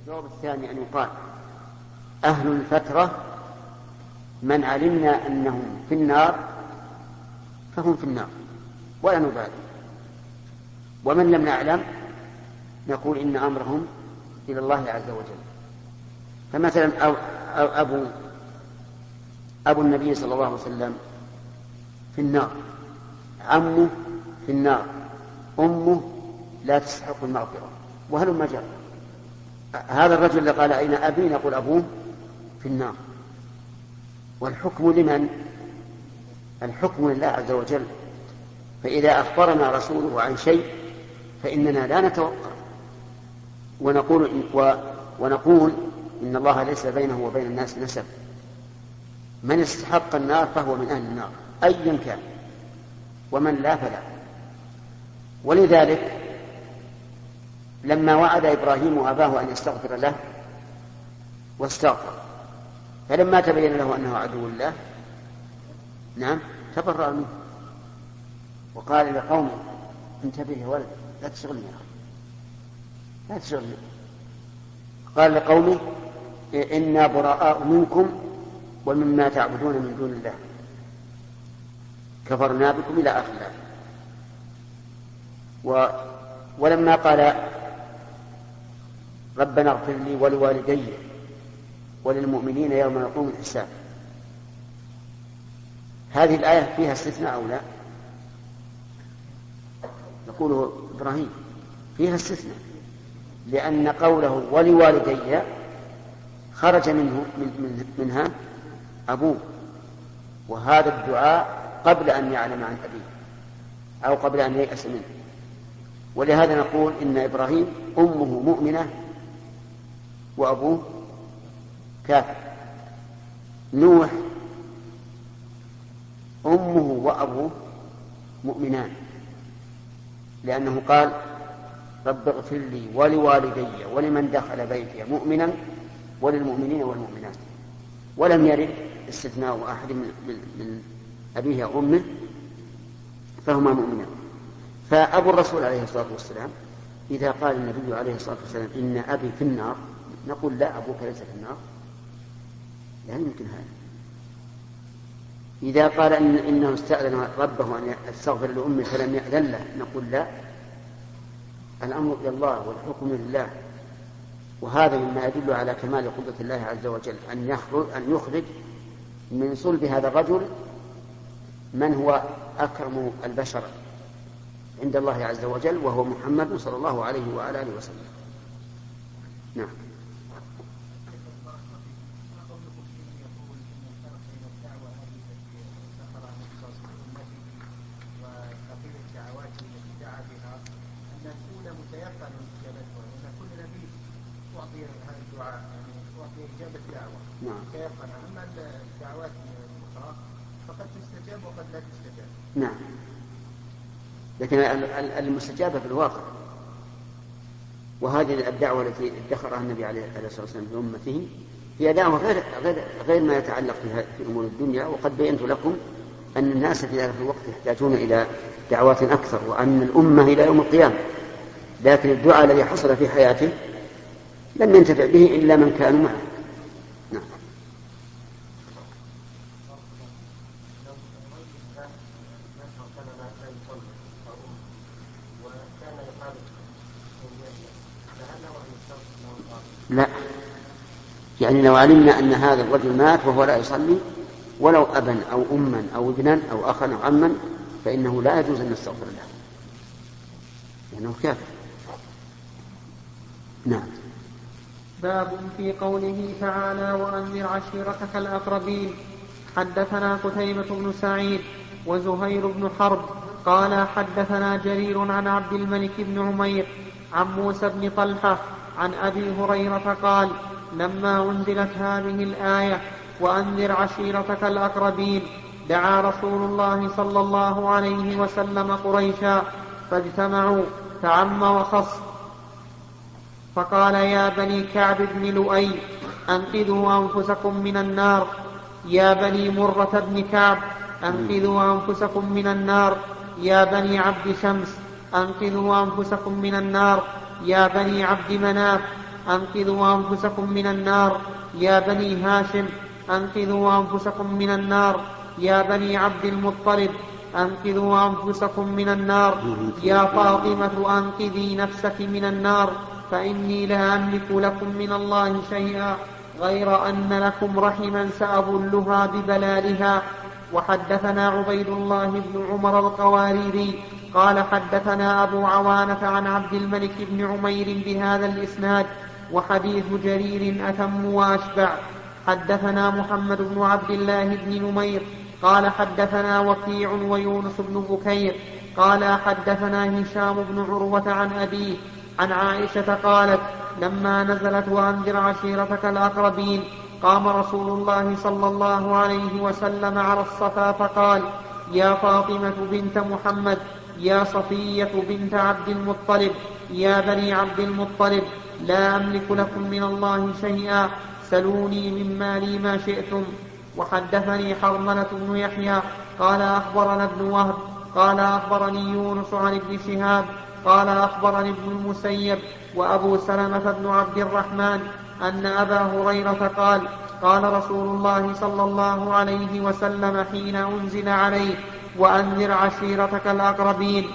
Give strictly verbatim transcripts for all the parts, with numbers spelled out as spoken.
الجواب الثاني أن يقال أهل الفترة من علمنا أنهم في النار فهم في النار ولا نبالي، ومن لم نعلم نقول إن أمرهم إلى الله عز وجل. فمثلا أو أو أبو أبو النبي صلى الله عليه وسلم في النار، عمه في النار، أمه لا تستحق المغفرة، وهل ما جاء هذا الرجل اللي قال أين أبي نقول أبوه في النار. والحكم لمن؟ الحكم لله عز وجل. فإذا أخبرنا رسوله عن شيء فإننا لا نتوقع ونقول, و ونقول إن الله ليس بينه وبين الناس نسب، من استحق النار فهو من أهل النار أيا كان، ومن لا فلا. ولذلك لما وعد إبراهيم أباه أن يستغفر له واستغفر، فلما تبين له أنه عدو الله نعم تبرأ منه وقال لقومه انتبه يا ولد لا تشغلني يا أخي لا تشغلني. قال لقومه إنا براء منكم ومما تعبدون من دون الله كفرنا بكم إلى آخر الآية. و... ولما قال ربنا اغفر لي ولوالدي وللمؤمنين يوم يقوم الحساب، هذه الآية فيها استثناء أو لا؟ نقوله إبراهيم فيها استثناء، لأن قوله ولوالدي خرج منه من من منها أبوه، وهذا الدعاء قبل أن يعلم عن أبيه أو قبل أن ييأس منه. ولهذا نقول إن إبراهيم أمه مؤمنة وأبوه كافر. نوح أمه وأبوه مؤمنان، لأنه قال رب اغفر لي ولوالدي ولمن دخل بيتي مؤمنا وللمؤمنين والمؤمنات، ولم يرد استثناء أحد من, من أبيه أو أمه فهما مؤمنان. فأبو الرسول عليه الصلاة والسلام إذا قال النبي عليه الصلاة والسلام إن أبي في النار نقول لا أبوك ليس في النار، لا يمكن هذا. إذا قال إن إنه استأذن ربه أن يستغفر لأمه فلم يأذن له نقول لا، الأمر إلى الله والحكم لله. وهذا مما يدل على كمال قدرة الله عز وجل أن يخرج, أن يخرج من صلب هذا الرجل من هو أكرم البشر عند الله عز وجل، وهو محمد صلى الله عليه وعلى آله وسلم. نعم. أما الدعوات الأخرى فقد تستجاب وقد لا تستجاب. نعم، لكن المستجابة في الواقع. وهذه الدعوة التي ادخرها النبي عليه الصلاة والسلام لأمته هي دعوة غير, غير, غير ما يتعلق في أمور الدنيا. وقد بينت لكم أن الناس في ذلك الوقت يحتاجون إلى دعوات أكثر، وأن الأمة إلى يوم القيامة. لكن الدعاء الذي حصل في حياته لم ينتفع به إلا من كانوا معه. نعم. لا، يعني لو علمنا أن هذا الرجل مات وهو لا يصلي ولو أبا أو أما أو ابنا أو أخا أو عما فإنه لا يجوز أن نستغفر له لأنه كافر. نعم. باب في قوله تعالى وأنذر عشيرتك الأقربين. حدثنا قتيبة بن سعيد وزهير بن حرب قال حدثنا جرير عن عبد الملك بن عمير عن موسى بن طلحة عن أبي هريرة قال لما أنزلت هذه الآية وأنذر عشيرتك الأقربين دعا رسول الله صلى الله عليه وسلم قريشا فاجتمعوا فعم وخص فقال يا بني كعب بن لؤي أنقذوا أنفسكم من النار، يا بني مرة بن كعب أنقذوا أنفسكم من النار، يا بني عبد شمس أنقذوا أنفسكم من النار، يا بني عبد مناف أنقذوا أنفسكم من النار يا بني هاشم أنقذوا أنفسكم من النار يا بني عبد المطلب أنقذوا أنفسكم من النار يا فاطمة أنقذي نفسك من النار فإني لا أملك لكم من الله شيئا غير أن لكم رحما سأبلها ببلالها. وحدثنا عبيد الله بن عمر القواريري قال حدثنا أبو عوانة عن عبد الملك بن عمير بهذا الإسناد وحديث جرير أتم وأشبع. حدثنا محمد بن عبد الله بن نمير قال حدثنا وكيع ويونس بن بكير قال حدثنا هشام بن عروة عن أبيه عن عائشة قالت لما نزلت وأنذر عشيرتك الأقربين قام رسول الله صلى الله عليه وسلم على الصفا فقال يا فاطمة بنت محمد يا صفية بنت عبد المطلب يا بني عبد المطلب لا أملك لكم من الله شيئا سلوني من مالي ما شئتم. وحدثني حرملة بن يحيى قال أخبرنا ابن وهب قال أخبرني يونس عن ابن شهاب قال أخبرني ابن المسيب وأبو سلمة بن عبد الرحمن أن أبا هريرة قال قال رسول الله صلى الله عليه وسلم حين أنزل عليه وأنذر عشيرتك الأقربين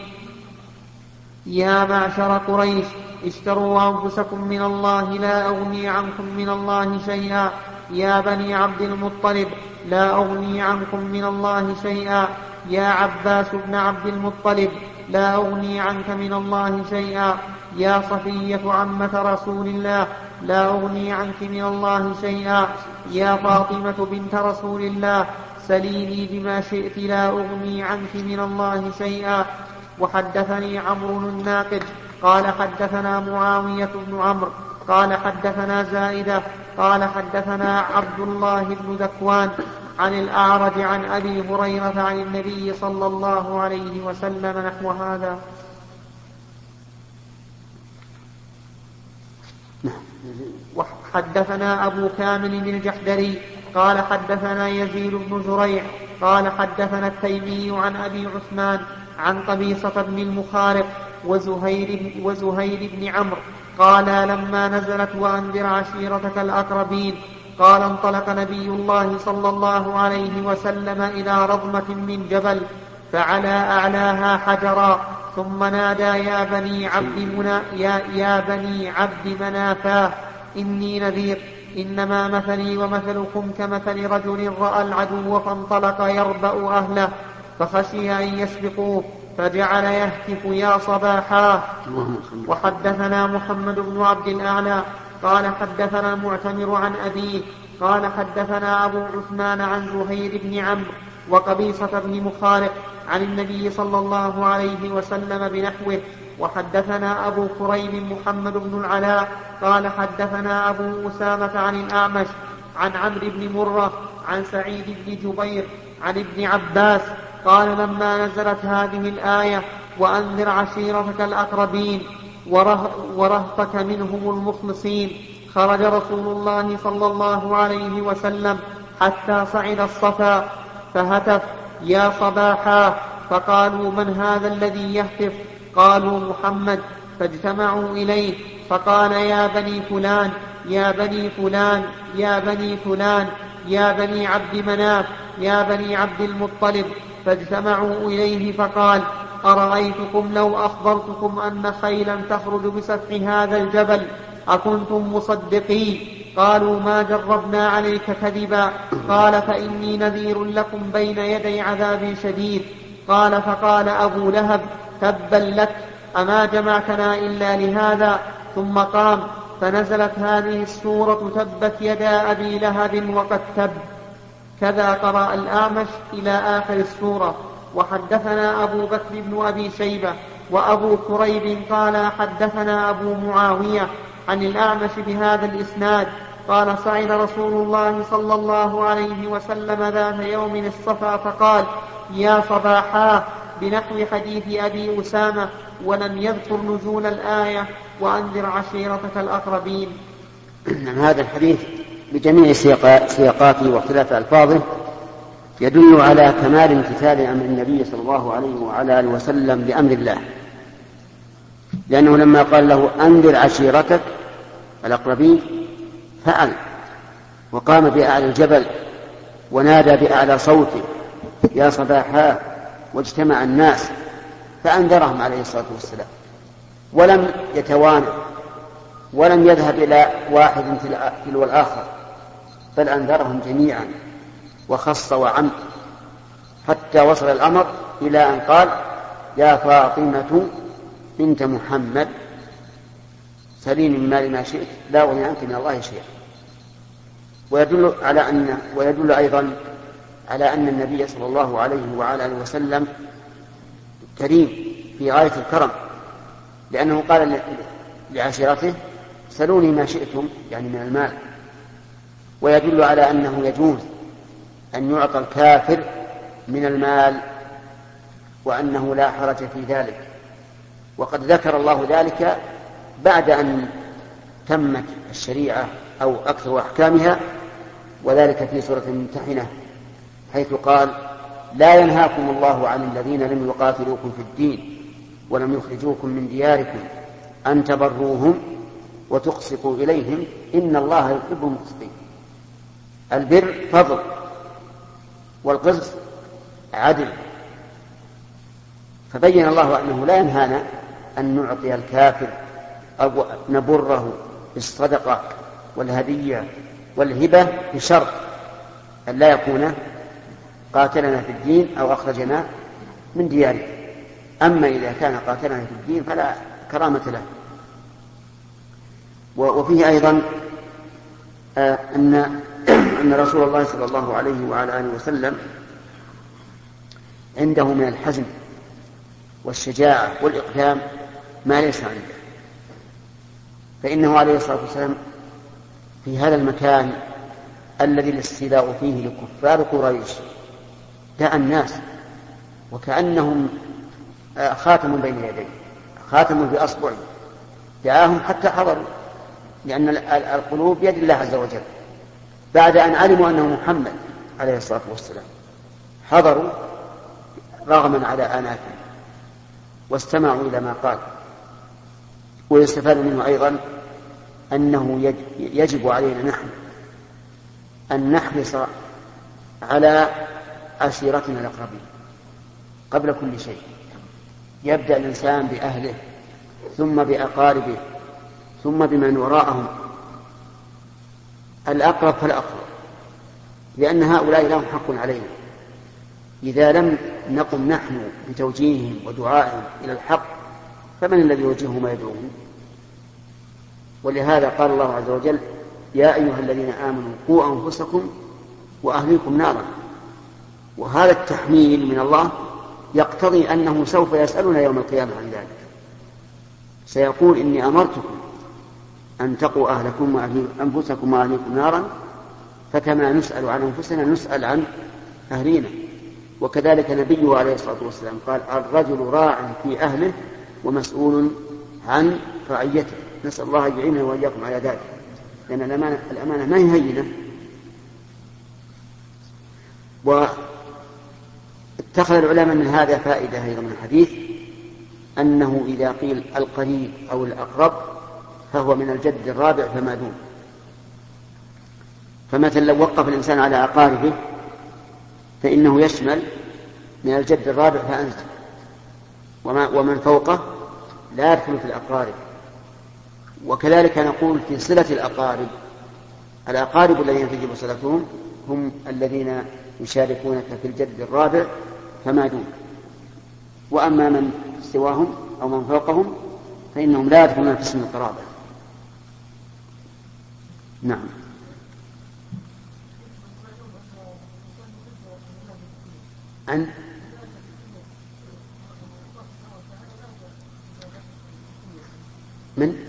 يا معشر قريش اشتروا أنفسكم من الله لا أغني عنكم من الله شيئا يا بني عبد المطلب لا أغني عنكم من الله شيئا يا عباس بن عبد المطلب لا أغني عنك من الله شيئا يا صفية عمة رسول الله لا أغني عنك من الله شيئا يا فاطمة بنت رسول الله سليني بما شئت لا أغني عنك من الله شيئا. وحدثني عمرو الناقد قال حدثنا معاوية بن عمرو قال حدثنا زائدة قال حدثنا عبد الله بن ذكوان عن الأعرج عن أبي هريرة عن النبي صلى الله عليه وسلم نحو هذا. وحدثنا أبو كامل الجحدري قال حدثنا يزيد بن زريع قال حدثنا التيمي عن أبي عثمان عن قبيصة بن المخارق وزهير, وزهير بن عمرو قال لما نزلت وأنذر عشيرتك الأقربين قال انطلق نبي الله صلى الله عليه وسلم إلى رضمة من جبل فعلى أعلاها حجرا ثم نادى يا بني عبد, منا يا, يا بني عبد منافاه إني نذير إنما مثلي ومثلكم كمثل رجل رأى العدو فانطلق يربأ أهله فخشي أن يسبقوه فجعل يهتف يا صباحا. وحدثنا محمد بن عبد الأعلى قال حدثنا المعتمر عن أبيه قال حدثنا أبو عثمان عن زهير بن عمرو وقبيصة بن مخارق عن النبي صلى الله عليه وسلم بنحوه. وحدثنا أبو كريب محمد بن العلاء قال حدثنا أبو أسامة عن الأعمش عن عمرو بن مرة عن سعيد بن جبير عن ابن عباس قال لما نزلت هذه الآية وأنذر عشيرتك الأقربين وره ورهطك منهم المخلصين خرج رسول الله صلى الله عليه وسلم حتى صعد الصفا فهتف يا صباحا فقالوا من هذا الذي يهتف قالوا محمد فاجتمعوا إليه فقال يا بني فلان يا بني فلان يا بني فلان يا بني عبد مناف يا بني عبد المطلب فاجتمعوا إليه فقال أرأيتكم لو أخبرتكم أن خيلا تخرج بسفح هذا الجبل أكنتم مصدقين قالوا ما جربنا عليك كذبا قال فإني نذير لكم بين يدي عذاب شديد قال فقال أبو لهب تبا لك أما جمعتنا إلا لهذا ثم قام فنزلت هذه السورة تبت يدا أبي لهب وقد تب. كذا قرأ الأعمش إلى آخر السورة. وحدثنا أبو بكر بن أبي شيبة وأبو كريب قال حدثنا أبو معاوية عن الأعمش بهذا الإسناد قال صعد رسول الله صلى الله عليه وسلم ذات يوم الصفا فقال يا صباحا بنحو حديث أبي أسامة ولم يذكر نزول الآية وأنذر عشيرتك الأقربين. هذا الحديث بجميع سياقاته واختلاف ألفاظه يدل على كمال امتثال أمر النبي صلى الله عليه وعلى آله وسلم بأمر الله، لأنه لما قال له أنذر عشيرتك الأقربين فعل، وقام بأعلى الجبل ونادى بأعلى صوته يا صباحا، واجتمع الناس فأنذرهم عليه الصلاة والسلام، ولم يتوانى ولم يذهب إلى واحد تلو الآخر، بل أنذرهم جميعا وخص وعم، حتى وصل الأمر إلى أن قال يا فاطمة بنت محمد سليني من مال ما شئت لا أغني عنك من الله شيئا. ويدل على أن ويدل أيضا على أن النبي صلى الله عليه وعلى آله وسلم كريم في غاية الكرم، لأنه قال لعشيرته سلوني ما شئتم، يعني من المال. ويدل على أنه يجوز أن يعطى الكافر من المال، وأنه لا حرج في ذلك. وقد ذكر الله ذلك بعد أن تمت الشريعة أو أكثر أحكامها، وذلك في سورة الممتحنة حيث قال لا ينهاكم الله عن الذين لم يقاتلوكم في الدين ولم يخرجوكم من دياركم أن تبروهم وتقسطوا إليهم إن الله يحب المقسطين. البر فضل، والقسط عدل. فبين الله أنه لا ينهانا أن نعطي الكافر أو نبره بالصدقة والهدية والهبة بشرط أن لا يكون قاتلنا في الدين أو أخرجنا من ديارنا. أما إذا كان قاتلنا في الدين فلا كرامة له. وفيه أيضا أن أن رسول الله صلى الله عليه وعلى آله وسلم عنده من الحزم والشجاعة والإقدام ما ليس عنده، فإنه عليه الصلاة والسلام في هذا المكان الذي الاستيلاء فيه لكفار قريش دعا الناس وكأنهم خاتم بين يديه، خاتم بأصبعه، دعاهم حتى حضروا، لأن القلوب بيد الله عز وجل. بعد أن علموا أنه محمد عليه الصلاة والسلام حضروا رغما على آناتهم واستمعوا إلى ما قال. ويستفاد منه أيضا أنه يجب علينا نحن أن نحرص على عشيرتنا الأقربين قبل كل شيء. يبدأ الإنسان بأهله ثم بأقاربه ثم بمن وراءهم، الأقرب فالأقرب، لأن هؤلاء لهم حق علينا. إذا لم نقم نحن بتوجيههم ودعائهم إلى الحق فمن الذي يوجههم ويدعوهم؟ ولهذا قال الله عز وجل يا أيها الذين آمنوا قوا أنفسكم وأهليكم نارا. وهذا التحميل من الله يقتضي أنه سوف يسألنا يوم القيامة عن ذلك، سيقول إني أمرتكم أن تقوا أهلكم وأنفسكم وأهليكم نارا، فكما نسأل عن أنفسنا نسأل عن أهلينا. وكذلك نبيه عليه الصلاة والسلام قال الرجل راع في أهله ومسؤول عن رعيته. نسأل الله يعيننا وإياكم على ذلك، لأن الأمانة, الأمانة ما هي هينة. واتخذ العلماء من هذا فائدة أيضا من الحديث، أنه إذا قيل القريب أو الأقرب فهو من الجد الرابع فما دون. فمثلا لو وقف الإنسان على أقاربه فإنه يشمل من الجد الرابع فأنزل، ومن فوقه لا يدخل في الأقارب. وكذلك نقول في صلة الأقارب، الأقارب الذين تجب صلتهم هم الذين يشاركونك في الجد الرابع فما دون. وأما من سواهم أو من فوقهم فإنهم لا يدخلون في اسم القرابة. نعم. عن من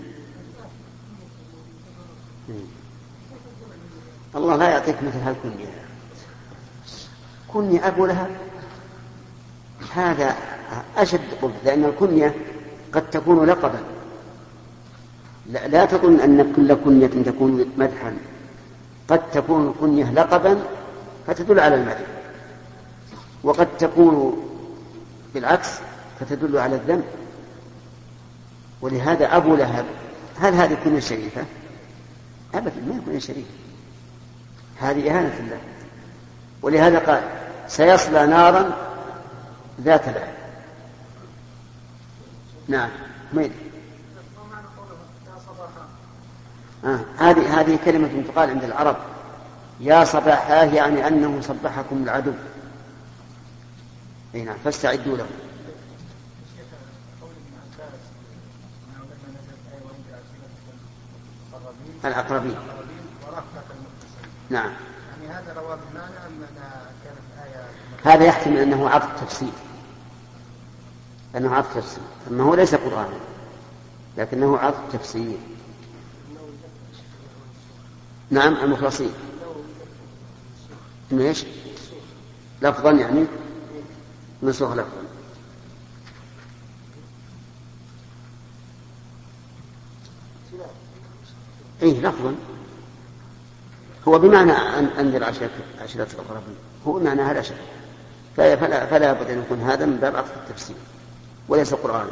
الله لا يعطيك مثل هالكنية. كنية أبو لها هذا أشد قبح، لأن الكنية قد تكون لقبا. لا, لا تظن أن كل كنية تكون مدحا، قد تكون الكنية لقبا فتدل على المدح، وقد تكون بالعكس فتدل على الذنب. ولهذا أبو لهب هل هذه كنية شريفة؟ أبدا ما يكون شريك، هذه إهانة الله. ولهذا قال سيصلى نارا ذات لهب. نعم مين؟ آه. هذه هذه كلمة تقال عند العرب، يا صباحاه، يعني أنه صبحكم العدو. نعم فاستعدوا له. الأقربين. نعم. يعني هذا رواه بالمعنى أم كانت آية؟ هذا يحتمل أنه عطف تفسير، أنه عطف تفسير، أما هو ليس قرآنا لكنه عطف تفسير. نعم المخلصين. إنه إيش؟ لفظا يعني منسوخ لفظا. إيه لفظا هو بمعنى أن أنذر عشيرة الأقربين، هو بمعنى هذا شيء، فلا فلا بد أن يكون هذا من باب عطف التفسير وليس قرآنا.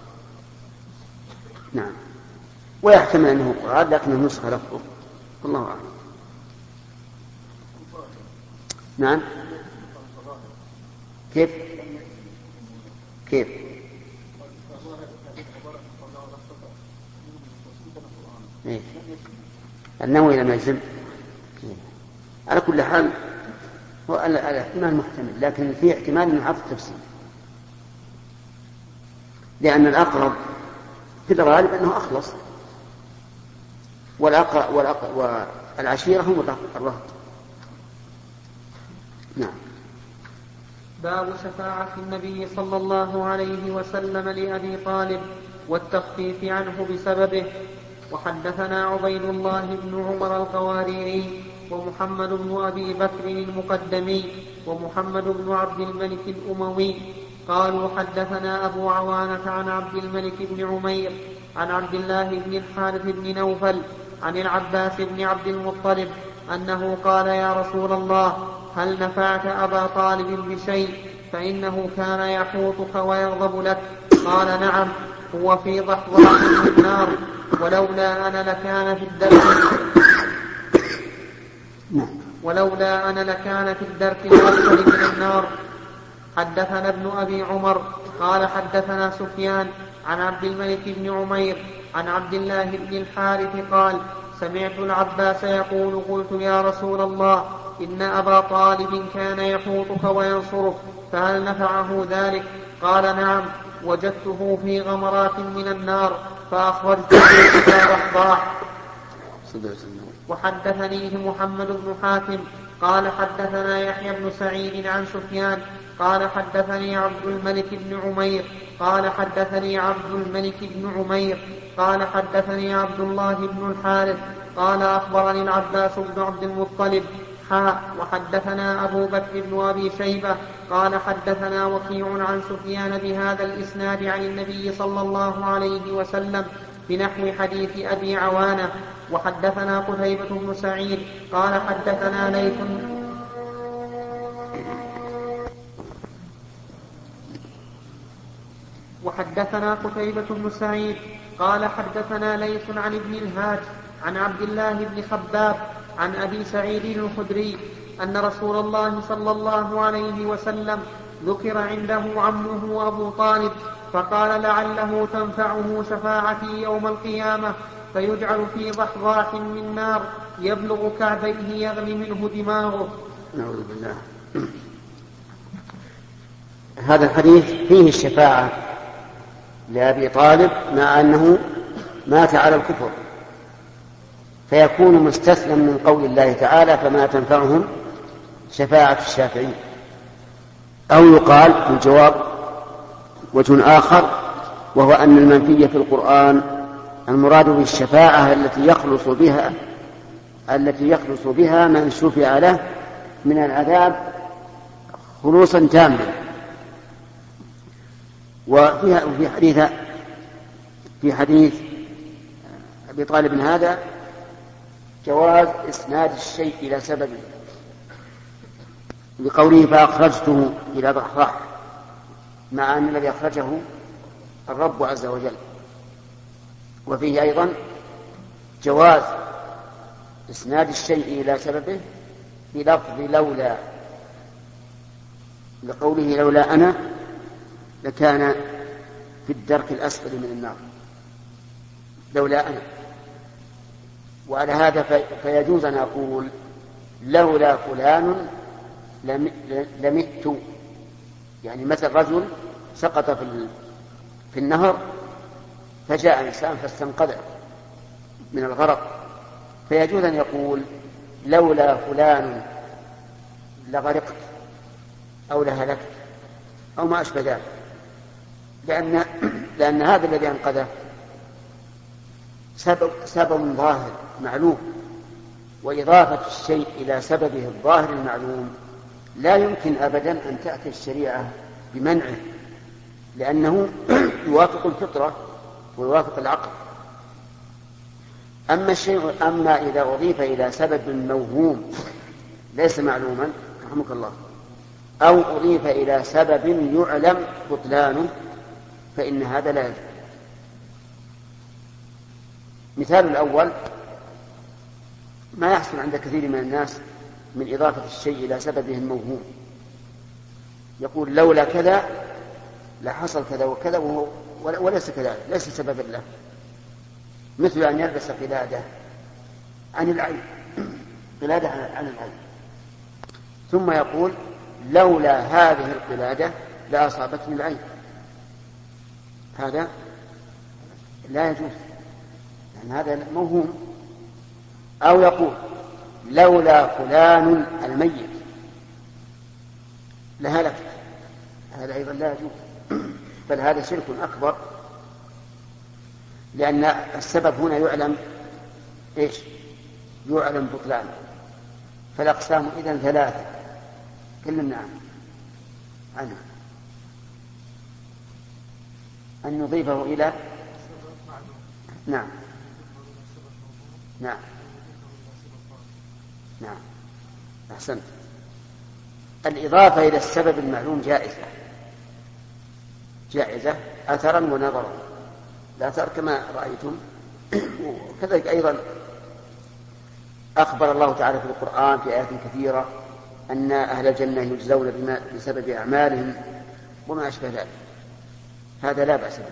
نعم. ويحتمل أنه قرآن لكنه نسخ لفظه، والله أعلم. نعم. كيف كيف إيه؟ النووي لم يجزم. على كل حال هو الاحتمال محتمل، لكن في احتمال انه عطف التفسير، لان الاقرب في الغالب انه اخلص، والأقرب والأقرب والعشيره هم الرهط. نعم. باب شفاعة النبي صلى الله عليه وسلم لأبي طالب والتخفيف عنه بسببه. وحدثنا عبيد الله بن عمر القواريري ومحمد بن أبي بكر المقدمي ومحمد بن عبد الملك الأموي قالوا حدثنا أبو عوانة عن عبد الملك بن عمير عن عبد الله بن الحارث بن نوفل عن العباس بن عبد المطلب أنه قال يا رسول الله هل نفعت أبا طالب بشيء فإنه كان يحوطك ويغضب لك؟ قال نعم، هو في ضحضاح من النار، ولولا أنا لكان في الدرك ولولا أنا لكان في الدرك الأسفل من النار. حدثنا ابن أبي عمر قال حدثنا سفيان عن عبد الملك بن عمير عن عبد الله بن الحارث قال سمعت العباس يقول قلت يا رسول الله إن أبا طالب كان يحوطك وينصرك فهل نفعه ذلك؟ قال نعم، وجدته في غمرات من النار فأخرجته إلى ضحضاح. وحدثنيه محمد بن حاتم قال حدثنا يحيى بن سعيد عن سفيان قال حدثني عبد الملك بن عمير قال حدثني عبد الملك بن عمير قال حدثني عبد الله بن الحارث قال أخبرني العباس بن عبد المطلب حاء. وحدثنا أبو بكر بن أبي شيبة قال حدثنا وكيع عن سفيان بهذا الإسناد عن النبي صلى الله عليه وسلم بنحو حديث أبي عوانة. وحدثنا قتيبة بن سعيد قال حدثنا ليث وحدثنا قتيبة بن سعيد قال حدثنا ليث عن ابن الهاج عن عبد الله بن خباب عن أبي سعيد الخدري أن رسول الله صلى الله عليه وسلم ذكر عنده عمه أبو طالب فقال لعله تنفعه شفاعتي يوم القيامة فيجعل في ضحضاح من نار يبلغ كعبيه يغلي منه دماغه. نعوذ بالله. هذا الحديث فيه الشفاعة لأبي طالب مع أنه مات على الكفر، فيكون مستثنى من قول الله تعالى فما تنفعهم شفاعة الشافعين. أو يقال في الجواب وجه آخر، وهو أن المنفي في القرآن المراد بالشفاعة التي يخلص بها التي يخلص بها من شفع له من العذاب خلوصا تاما. وفي حديث في حديث أبي طالب هذا جواز إسناد الشيء إلى سببه بقوله فأخرجته إلى ضحضاح، مع أن الذي أخرجه الرب عز وجل. وفيه أيضا جواز إسناد الشيء إلى سببه بلفظ لولا، لقوله لولا أنا لكان في الدرك الأسفل من النار، لولا أنا. وعلى هذا فيجوز أن أقول لولا فلان لمت، يعني مثل رجل سقط في في النهر فجاء إنسان فاستنقذه من الغرق، فيجوز أن يقول لولا فلان لغرقت أو لهلكت أو ما أشبه ذلك، لأن لأن هذا الذي أنقذه سبب سبب ظاهر معلوم، وإضافة الشيء إلى سببه الظاهر المعلوم لا يمكن أبدا أن تأتي الشريعة بمنعه، لأنه يوافق الفطرة ويوافق العقل. أما الشيء أما إذا أضيف إلى سبب موهوم ليس معلوما رحمك الله، أو أضيف إلى سبب يعلم بطلانه، فإن هذا لا يجوز. مثال الأول ما يحصل عند كثير من الناس من إضافة الشيء إلى سببه الموهوم، يقول لولا كذا لحصل كذا وكذا وهو وليس كذلك، ليس سببا له، مثل أن يلبس قلادة عن العين، قلادة عن العين، ثم يقول لولا هذه القلادة لأصابتني العين، هذا لا يجوز، لأن هذا موهوم. أو يقول لولا فلان الميت لهلكت، هذا أيضا لا يجوز، بل هذا شرك أكبر، لأن السبب هنا يعلم إيش؟ يعلم بطلان. فالأقسام إذن ثلاثة، كلمنا عنها، أن نضيفه إلى نعم نعم نعم أحسنت. الإضافة إلى السبب المعلوم جائزة جائزة أثرا ونظرا، الأثر كما رأيتم، وكذلك أيضا أخبر الله تعالى في القرآن في آيات كثيرة أن أهل الجنة يجزون بما بسبب أعمالهم وما أشبه ذلك، هذا لا بأس به.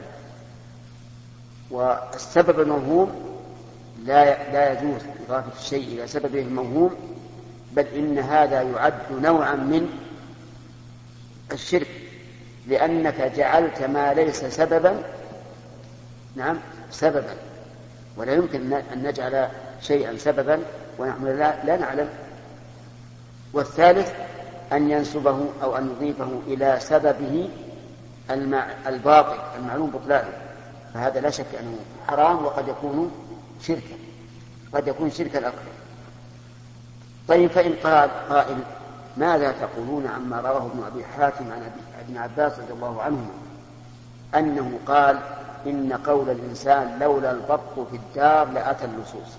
والسبب الموهوم لا لا يجوز إضافة الشيء إلى سببه الموهوم، بل إن هذا يعد نوعا من الشرك، لأنك جعلت ما ليس سببا نعم سببا، ولا يمكن أن نجعل شيئا سببا ونحن لا, لا نعلم. والثالث أن ينسبه أو أن يضيفه إلى سببه المع... الباطل المعلوم بطلانه، فهذا لا شك أنه حرام، وقد يكون شركا، قد يكون شركا أكبر. طيب، فإن قال قائل ماذا تقولون عما رواه ابن أبي حاتم عن ابن عباس رضي الله عنهما أنه قال إن قول الإنسان لولا البط في الدار لأتى اللصوص؟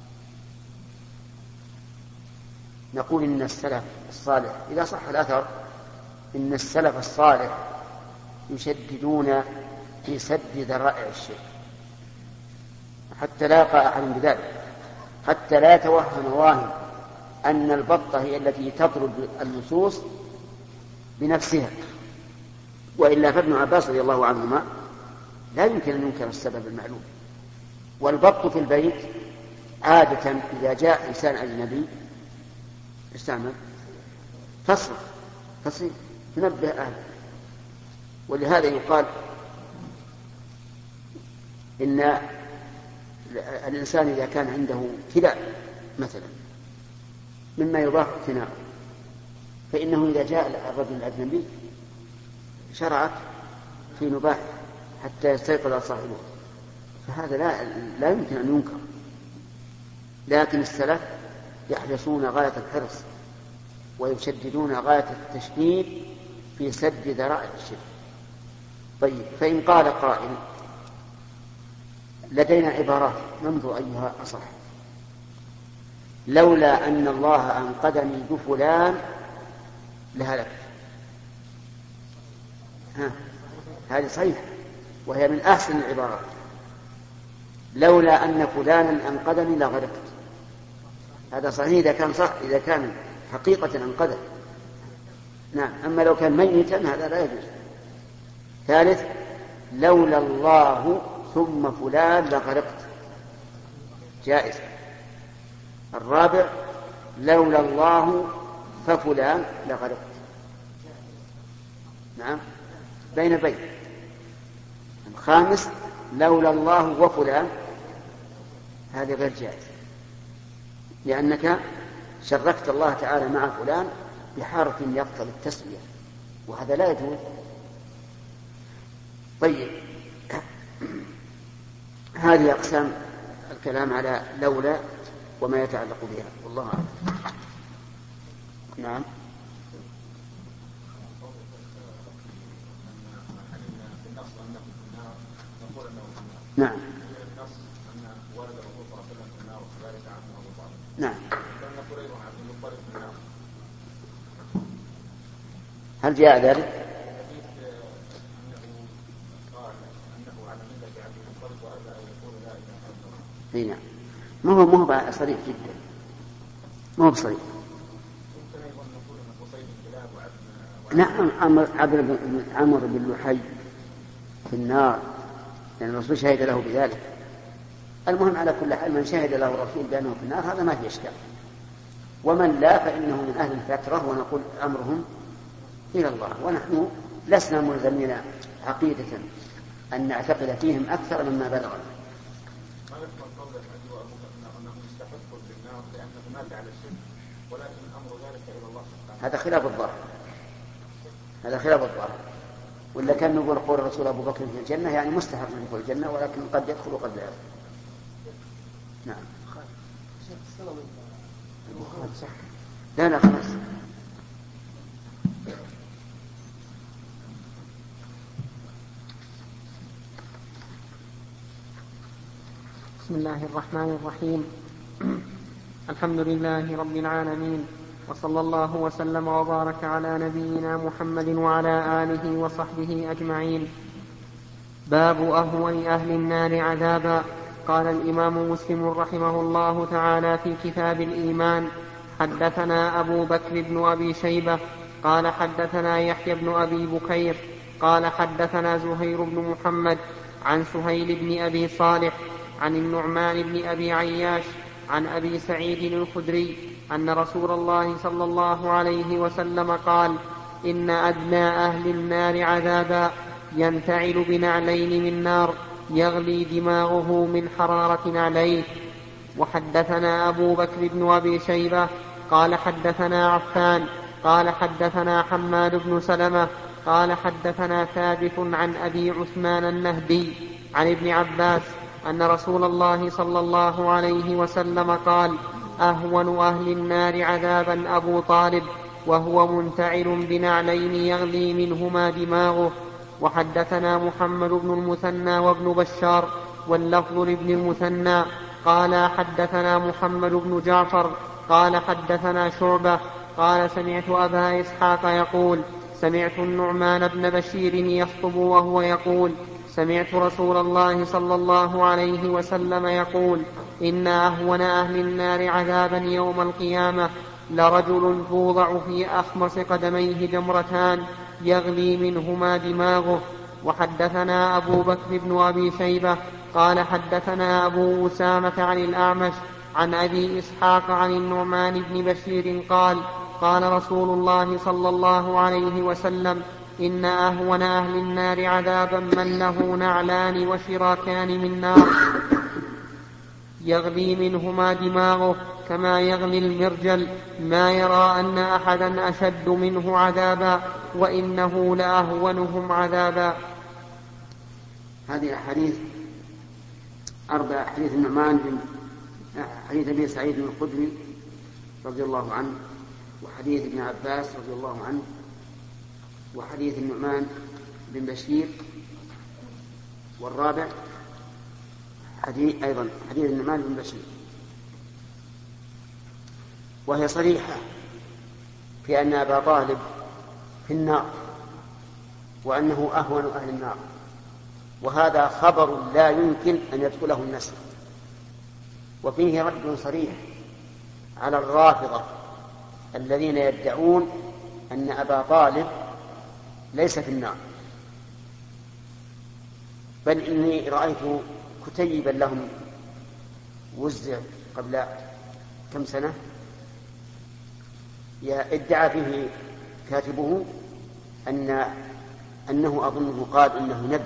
نقول إن السلف الصالح إذا صح الأثر إن السلف الصالح يشددون في سد ذرائع الشرك حتى لا يقع أحد بذلك، حتى لا يتوهم واهم أن البطة هي التي تطرد اللصوص بنفسها، وإلا فابن عباس رضي الله عنهما لا يمكن أن ينكر السبب المعلوم. والبط في البيت عادة إذا جاء إنسان أجنبي استعمل تصرف تصرف تنبه أهله. ولهذا يقال إن الإنسان إذا كان عنده كلاب مثلا مما يضاف اقتناؤه، فإنه إذا جاء الرجل الأجنبي شرعت في نباح حتى يستيقظ صاحبه، فهذا لا, لا يمكن أن ينكر. لكن السلف يحرصون غاية الحرص ويشددون غاية التشديد في سد ذرائع الشرك. طيب، فإن قال قائل لدينا عبارات ننظر أيها أصح، لولا أن الله أنقذني بفلان لهلكت، ها هذه صحيحة وهي من أحسن العبارات، لولا أن فلانا أنقذني لغرقت، هذا صحيح إذا كان صح، إذا كان حقيقة أنقذه. نعم. أما لو كان ميتا هذا لا يجوز. ثالث لولا الله ثم فلان لغرقت، جائز. الرابع لولا الله ففلان لغرقت. نعم بين بين. الخامس لولا الله وفلان، هذا غير جائز، لأنك شركت الله تعالى مع فلان بحرف يقتضي التسوية، وهذا لا يجوز. طيب هذه أقسام الكلام على لولا وما يتعلق بها، والله أعلم. نعم. نعم. نعم. هل جاء ذلك؟ اي نعم. ما هو ما هو صريح جدا، ما هو بصريح. نعم. عمرو عمرو بن لحي في النار، يعني الرسول شهد له بذلك. المهم على كل حال من شهد له الرسول بأنه في النار هذا ما في إشكال، ومن لا فإنه من أهل الفترة، ونقول أمرهم إلى الله، ونحن لسنا ملزمين عقيدة أن نعتقد فيهم أكثر مما بلغنا. هذا خلاف الظاهر، هذا خلاف الظاهر. ولا كان نقول قول الرسول أبو بكر في الجنة يعني مستحق من يدخل الجنة، ولكن قد يدخل وقد لا يدخل. نعم. لا لا خلاص. بسم الله الرحمن الرحيم. الحمد لله رب العالمين، وصلى الله وسلم وبارك على نبينا محمد وعلى آله وصحبه أجمعين. باب أهون أهل النار عذابا. قال الإمام مسلم رحمه الله تعالى في كتاب الإيمان: حدثنا أبو بكر بن أبي شيبة قال حدثنا يحيى بن أبي بكير قال حدثنا زهير بن محمد عن سهيل بن أبي صالح عن النعمان بن أبي عياش عن أبي سعيد الخدري أن رسول الله صلى الله عليه وسلم قال: إن أدنى أهل النار عذابا ينتعل بنعلين من نار يغلي دماغه من حرارة نعليه. وحدثنا أبو بكر بن أبي شيبة قال حدثنا عفان قال حدثنا حماد بن سلمة قال حدثنا ثابت عن أبي عثمان النهدي عن ابن عباس أن رسول الله صلى الله عليه وسلم قال: أهون أهل النار عذابا أبو طالب وهو منتعل بنعلين يغلي منهما دماغه. وحدثنا محمد بن المثنى وابن بشار واللفظ لابن المثنى قال حدثنا محمد بن جعفر قال حدثنا شعبة قال سمعت أبا إسحاق يقول: سمعت النعمان بن بشير يخطب وهو يقول: سمعت رسول الله صلى الله عليه وسلم يقول: إن أهون أهل النار عذابا يوم القيامة لرجل توضع في أخمص قدميه جمرتان يغلي منهما دماغه. وحدثنا أبو بكر بن أبي شيبة قال حدثنا أبو أسامة عن الأعمش عن أبي إسحاق عن النعمان بن بشير قال: قال رسول الله صلى الله عليه وسلم: إن أهون أهل النار عذابا من له نعلان وشراكان من نار يغلي منهما دماغه كما يغلي المرجل، ما يرى أن أحدا أشد منه عذابا وإنه لأهونهم عذابا. هذه أحاديث أربع: حديث النعمان بن حديث أبي سعيد الخدري رضي الله عنه، وحديث ابن عباس رضي الله عنه، وحديث النعمان بن بشير، والرابع حديث أيضا حديث النعمان بن بشير. وهي صريحة في أن أبا طالب في النار وأنه أهون أهل النار، وهذا خبر لا يمكن أن يدخله النسل. وفيه رد صريح على الرافضة الذين يدعون أن أبا طالب ليس في النار، بل إني رأيت كتيبا لهم وزع قبل كم سنة ادعى فيه كاتبه أن أنه أظنه قال إنه نبي،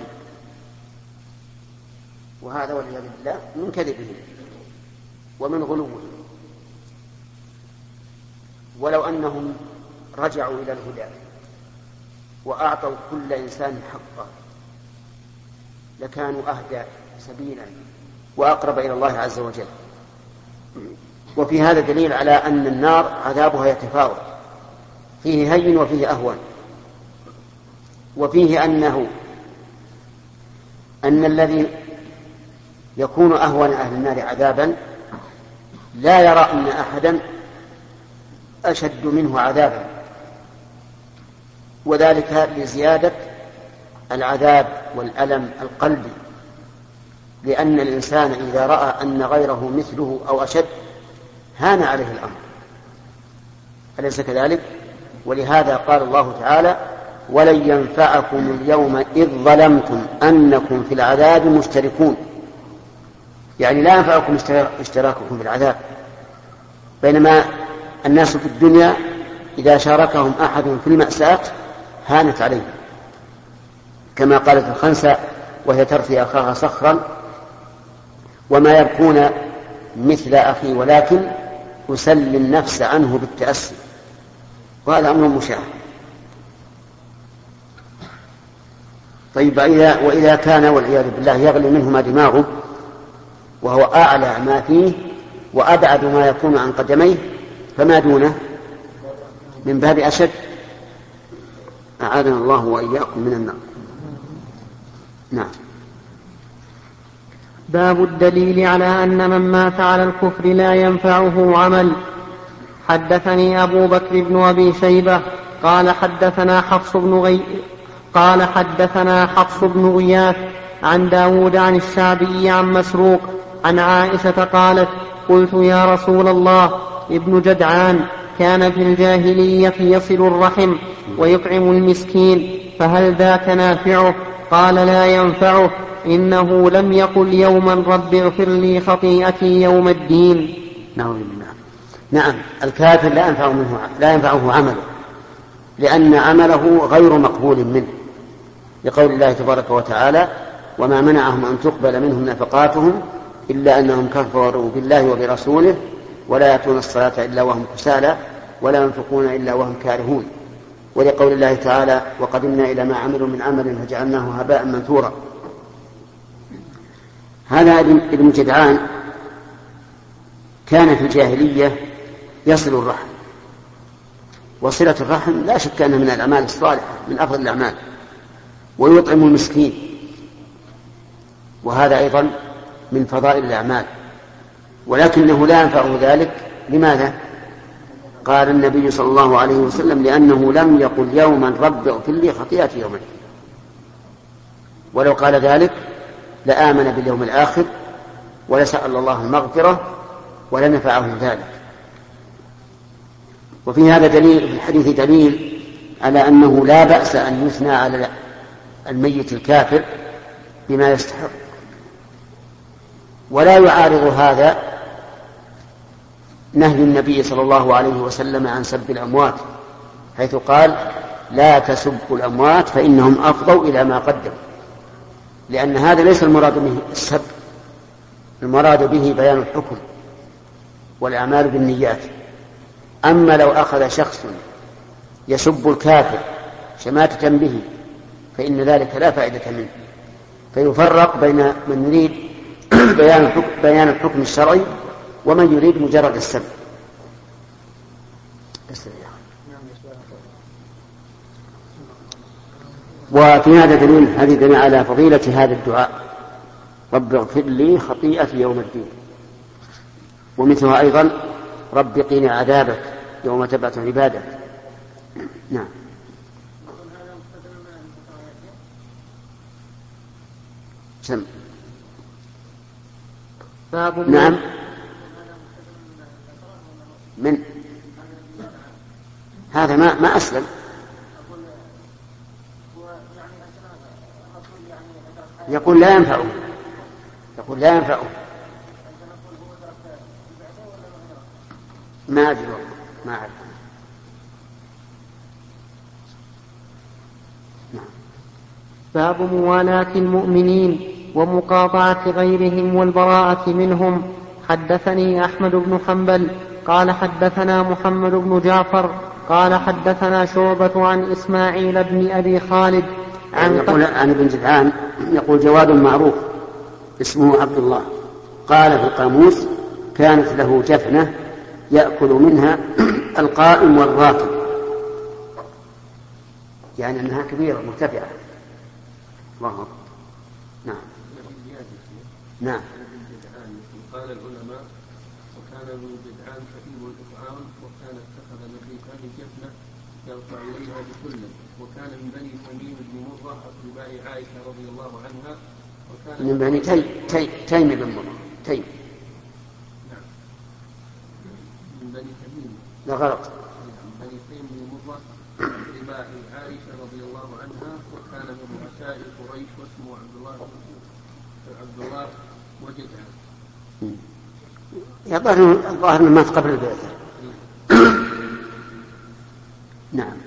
وهذا والعياذ بالله من كذبه ومن غلوه. ولو أنهم رجعوا إلى الهدى وأعطوا كل إنسان حقه لكانوا أهدى سبيلا وأقرب إلى الله عز وجل. وفي هذا دليل على أن النار عذابها يتفاوت، فيه هين وفيه أهون، وفيه أنه أن الذي يكون أهون أهل النار عذابا لا يرى أن أحدا أشد منه عذابا، وذلك لزيادة العذاب والألم القلبي، لأن الإنسان إذا رأى أن غيره مثله أو أشد هان عليه الأمر، أليس كذلك؟ ولهذا قال الله تعالى: ولن ينفعكم اليوم إذ ظلمتم أنكم في العذاب مشتركون، يعني لا ينفعكم اشتراككم في العذاب، بينما الناس في الدنيا إذا شاركهم أحد في المأساة هانت عليهم، كما قالت الخنسة وهي ترثي أخاها صخرا: وما يبكون مثل أخي ولكن أسلي النفس عنه بالتأسي. وهذا أمر مشاهد. طيب إذا وإذا كان والعياذ بالله يغلي منهما دماغه وهو أعلى ما فيه وأبعد ما يكون عن قدميه، فما دونه من باب أشد. أعاذنا الله وإياكم من النار. نعم. باب الدليل على أن من مات على الكفر لا ينفعه عمل. حدثني أبو بكر بن أبي شيبة قال حدثنا حفص بن غي قال حدثنا حفص بن غياث عن داود عن الشعبي عن مسروق عن عائشة قالت: قلت يا رسول الله، ابن جدعان كان في الجاهلية يصل الرحم ويطعم المسكين، فهل ذاك نافعه؟ قال: لا ينفعه، إنه لم يقل يوما رب اغفر لي خطيئتي يوم الدين. نعم. نعم، الكافر لا ينفعه منه لا ينفعه عمله، لأن عمله غير مقبول منه، لقول الله تبارك وتعالى: وما منعهم أن تقبل منهم نفقاتهم إلا أنهم كفروا بالله وبرسوله ولا يأتون الصلاة إلا وهم كسالى ولا ينفقون إلا وهم كارهون. ولقول الله تعالى: وقدمنا إلى ما عملوا من عمل فجعلناه هباء منثورا. هذا ابن جدعان كان في الجاهلية يصل الرحم، وصلة الرحم لا شك أنها من الأعمال الصالحة، من أفضل الأعمال، ويطعم المسكين، وهذا أيضا من فضائل الأعمال، ولكنه لا ينفعه ذلك. لماذا؟ قال النبي صلى الله عليه وسلم: لأنه لم يقل يوما رب اغفر لي خطيئتي يوم الدين. ولو قال ذلك لآمن باليوم الآخر ولسأل الله المغفرة ولنفعه ذلك. وفي هذا دليل، في الحديث دليل على أنه لا بأس أن يثنى على الميت الكافر بما يستحق، ولا يعارض هذا نهي النبي صلى الله عليه وسلم عن سب الأموات، حيث قال: لا تسبوا الأموات فإنهم أفضوا إلى ما قدموا، لأن هذا ليس المراد به السب، المراد به بيان الحكم والأعمال بالنيات. أما لو أخذ شخص يسب الكافر شماتة به فإن ذلك لا فائدة منه، فيفرق بين من يريد بيان الحكم, بيان الحكم الشرعي ومن يريد مجرد السب. وفي هذا دليل هذه دليل على فضيلة هذا الدعاء: رب اغفر لي خطيئتي يوم الدين. ومثلها أيضا: رب قيني عذابك يوم تبعث عبادك. نعم. سم. نعم. من هذا ما ما أسلم. يقول لا ينفعه، يقول لا ينفعه. ما أدري والله، ما أعرف. باب موالاة المؤمنين ومقاطعة غيرهم والبراءة منهم. حدثني أحمد بن حنبل قال حدثنا محمد بن جعفر قال حدثنا شعبة عن إسماعيل بن أبي خالد عن يقول عن ابن جدعان يقول جواد معروف اسمه عبد الله، قال في القاموس كانت له جفنة يأكل منها القائم والراكب، يعني أنها كبيرة مرتفعة. الله أكبر. نعم نعم. قال العلماء وكان ابن جدعان كثير الإطعام وكان اتخذ نخيفان جفنة يرفع إليها بكله، وكان من بني تميم بن مرة أقرباء عائشة رضي الله عنها، وكان من بني تيم تي تيم بن مرة تيم نعم من بني تميم لا غلط من بني تيم بن مرة أقرباء عائشة رضي الله عنها، وكان من رؤساء قريش واسمه عبد الله عبد الله وجدعان. يظهر الظاهر ما قبل البعثة. نعم.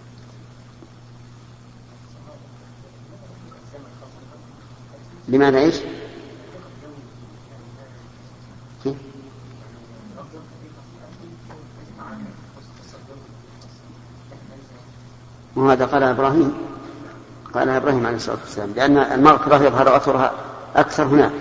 لماذا ايش؟ وهذا قال إبراهيم قال إبراهيم عليه الصلاة والسلام، لأن المغفرة يظهر أثرها أكثر هناك.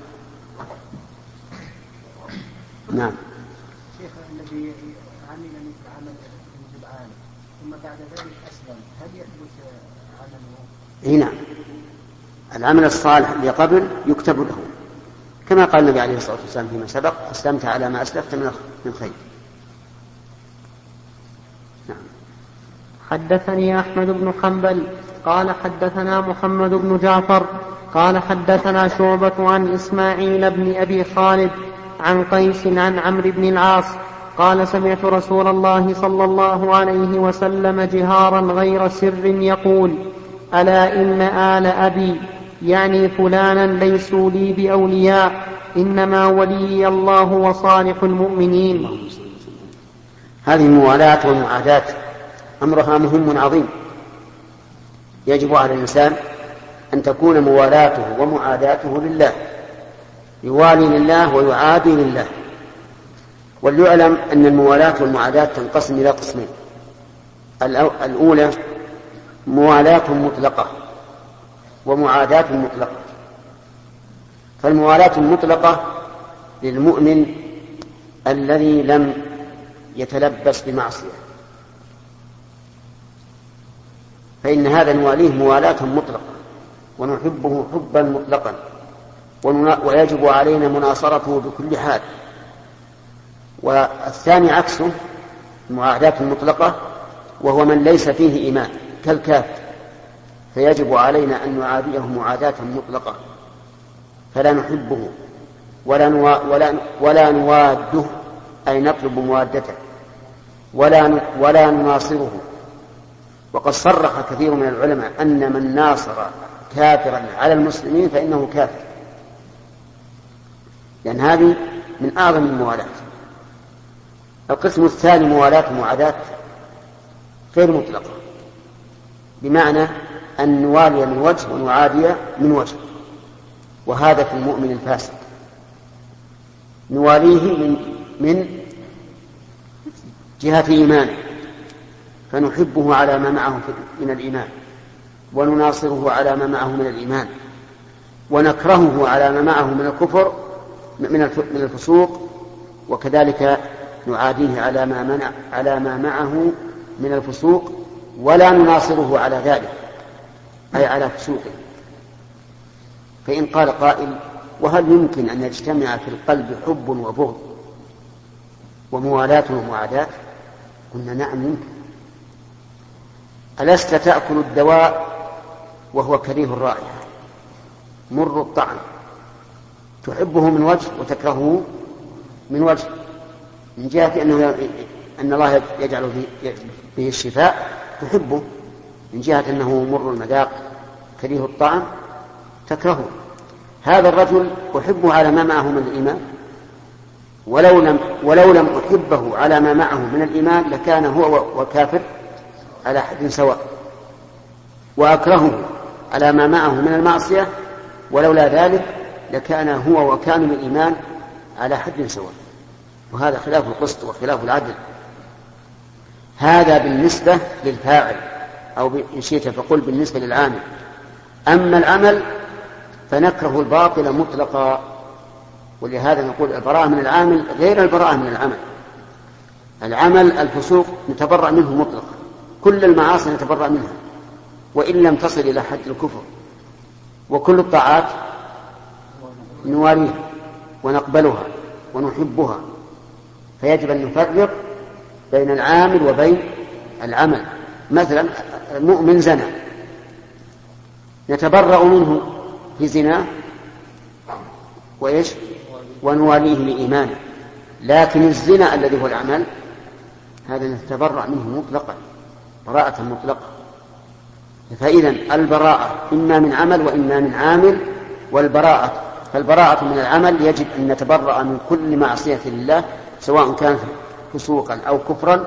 نعم. شيخ الذي عمل مثل عمل ابن جدعان ثم بعد ذلك أسلم، هل يثبت عمله؟ اي نعم، العمل الصالح اللي قبل يكتب له، كما قال النبي عليه الصلاة والسلام فيما سبق: أسلمت على ما أسلفت من خير. نعم. حدثني أحمد بن حنبل قال حدثنا محمد بن جعفر قال حدثنا شعبة عن إسماعيل بن أبي خالد عن قيس عن عمرو بن العاص قال سمعت رسول الله صلى الله عليه وسلم جهارا غير سر يقول: ألا إن آل أبي يعني فلانا ليسوا لي بأولياء، إنما ولي الله وصالح المؤمنين. هذه الموالاة والمعاداة أمرها مهم عظيم، يجب على الإنسان أن تكون موالاته ومعاداته لله، يوالي لله ويعادي لله. وليعلم أن الموالاة والمعاداة تنقسم إلى قسمين: الأولى موالاة مطلقة ومعاداة مطلقة. فالموالاة المطلقة للمؤمن الذي لم يتلبس بمعصية، فإن هذا نواليه موالاة مطلقة ونحبه حبا مطلقا، ويجب علينا مناصرته بكل حال. والثاني عكسه المعاداة المطلقة، وهو من ليس فيه إيمان كالكافر، فيجب علينا أن نعاديه معاداة مطلقة، فلا نحبه ولا, نوا ولا, ولا نواده أي نطلب موادته، ولا, ولا نناصره. وقد صرح كثير من العلماء أن من ناصر كافرا على المسلمين فإنه كافر، لأن هذه من أعظم الموالاة. القسم الثاني موالاة معاداة غير مطلقة، بمعنى أن نوالي من وجه ونعادي من وجه، وهذا في المؤمن الفاسق نواليه من, من جهة إيمانه، فنحبه على ما معه من الإيمان، ونناصره على ما معه من الإيمان، ونكرهه على ما معه من الكفر من الفسوق، وكذلك نعاديه على ما منع على ما معه من الفسوق، ولا نناصره على ذلك أي على فسوقه. فإن قال قائل: وهل يمكن أن يجتمع في القلب حب وبغض وموالاة ومعاداة؟ قلنا: نعم يمكن. ألست تأكل الدواء وهو كريه الرائحة مر الطعم، تحبه من وجه وتكرهه من وجه، من جهة أنه أن الله يجعل به الشفاء تحبه، من جهة أنه مر المذاق كريه الطعم تكرهه. هذا الرجل أحبه على ما معه من الإيمان، ولو لم, ولو لم أحبه على ما معه من الإيمان لكان هو وكافر على حد سواء، وأكرهه على ما معه من المعصية ولولا ذلك لكان هو وكان الإيمان على حد سواء. وهذا خلاف القسط وخلاف العدل. هذا بالنسبة للفاعل، أو إن شئت فقل بالنسبة للعامل. أما العمل فنكره الباطل مطلقا، ولهذا نقول البراءة من العامل غير البراءة من العمل. العمل الفسوق نتبرأ منه مطلقا، كل المعاصي نتبرأ منها وإن لم تصل إلى حد الكفر، وكل الطاعات نواليها ونقبلها ونحبها. فيجب أن نفرق بين العامل وبين العمل. مثلا المؤمن زنى نتبرأ منه في زنا وإيش ونواليه لإيمانه، لكن الزنا الذي هو العمل هذا نتبرأ منه مطلقا براءة مطلقة. فإذا البراءة إما من عمل وإما من عامل. والبراءة فالبراءة من العمل يجب أن نتبرأ من كل معصية لله سواء كان فسوقا أو كفرا،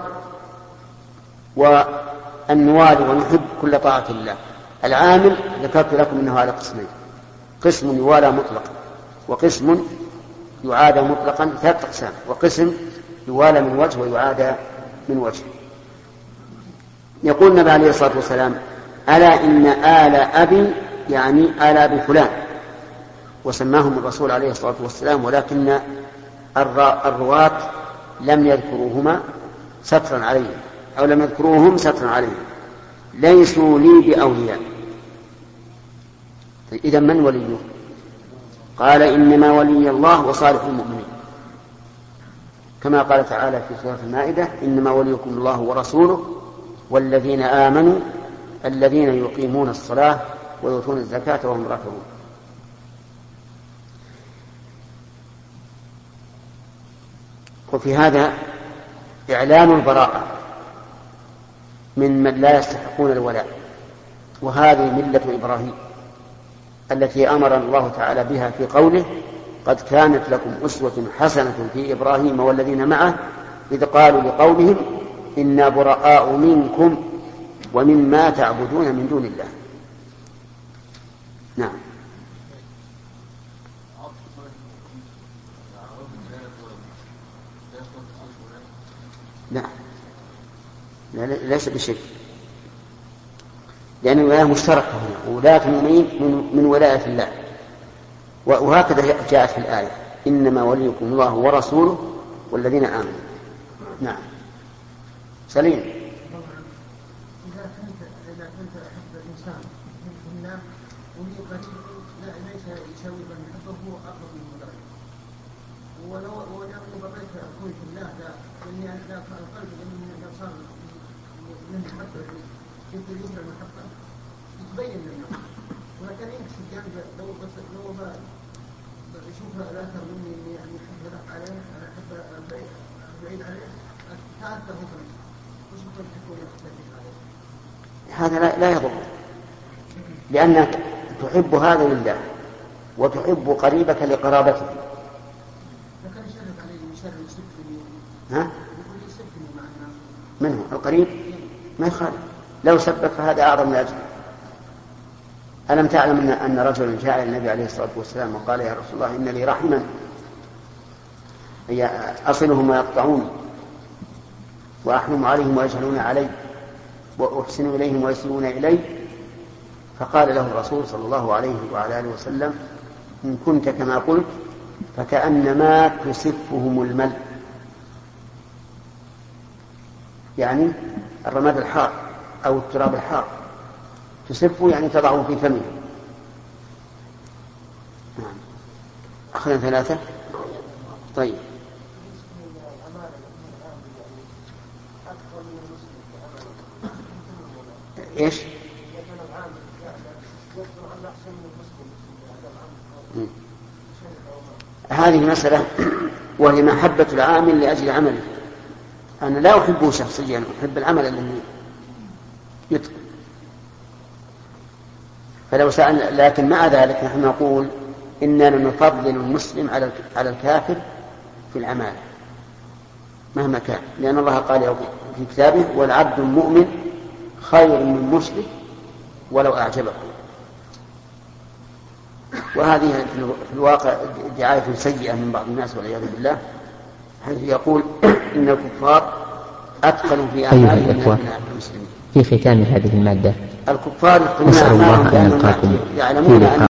وأن نوالي ونحب كل طاعة لله. العامل ذكرت لكم أنه على قسمين: قسم يوالى مطلقا، وقسم يعادى مطلقا، ثلاث أقسام، وقسم يوالى من وجه ويعادى من وجه. يقول النبي عليه الصلاة والسلام: ألا إن آل أبي يعني آل أبي فلان، وسماهم الرسول عليه الصلاة والسلام، ولكن الرواة لم يذكروهما سترا عليهم، أو لم يذكروهم سترا عليهم، ليسوا لي بأولياء. إذا من وليه؟ قال: إنما ولي الله وصالح المؤمنين، كما قال تعالى في سورة المائدة: إنما وليكم الله ورسوله والذين آمنوا الذين يقيمون الصلاة ويؤتون الزكاة وهم راكعون. وفي هذا إعلان البراءة من من لا يستحقون الولاء. وهذه ملة إبراهيم التي أمر الله تعالى بها في قوله: قد كانت لكم أسوة حسنة في إبراهيم والذين معه إذ قالوا لقومهم إنا براء منكم ومما تعبدون من دون الله. نعم. لا, لا ليس بشيء، لأن الولاية مشتركة هنا، ولاية المؤمنين من, من ولاية الله. وهكذا جاءت في الآية: إنما وليكم الله ورسوله والذين آمنوا. نعم. سليم. إذا كنت إذا كنت أحب الإنسان في الله ولي قريب ليس يساوي من يحبه هو أقرب من درجة، ولو ولو بقيت أكون في الله لا لأني لا القلب لأنه صار من محبة يمكن يوصل المحبة يتبين لنا، ولكن يمكن جانب لو بس لو ما يشوفها الآخر مني يعني يحب له عليه أنا أحب بعيد عليه تأثر مثلا وش ممكن تكون يختلف عليه؟ هذا لا, لا يضر، لأنك تحب هذا لله وتحب قريبك لقرابته. لكن يشرف عليه يشرف يسبني. ها؟ يقول يسبني مع الناس. من هو القريب؟ ما يخالف، لو سبك فهذا أعظم الأجر. ألم تعلم أن أن رجلا جاء إلى النبي عليه الصلاة والسلام وقال: يا رسول الله إن لي رحما أصلهم ويقطعوني وأحلم عليهم ويجهلون علي وأحسن إليهم ويسيئون إلي. فقال له الرسول صلى الله عليه وعلى آله وسلم: إن كنت كما قلت فكأنما تسفهم المل، يعني الرماد الحار أو التراب الحار، تسفه يعني تضعه في فمه. نعم. أخذنا ثلاثة. طيب. إيش؟ هذه مسألة وهي محبة العامل لأجل عمله. أنا لا أحبه شخصيا، أحب العمل الذي يتقن. فلو سأل، لكن مع ذلك نحن نقول إننا نفضل المسلم على على الكافر في العمالة مهما كان، لأن الله قال في كتابه: والعبد المؤمن خير من مشرك ولو أعجبكم. وهذه في الواقع دعاية سيئة من بعض الناس والعياذ بالله، حيث يقول إن الكفار أتقنوا في أعمالهم من المسلمين. في ختام هذه المادة الكفار نسأل الله أن نلقاكم يعلمون أن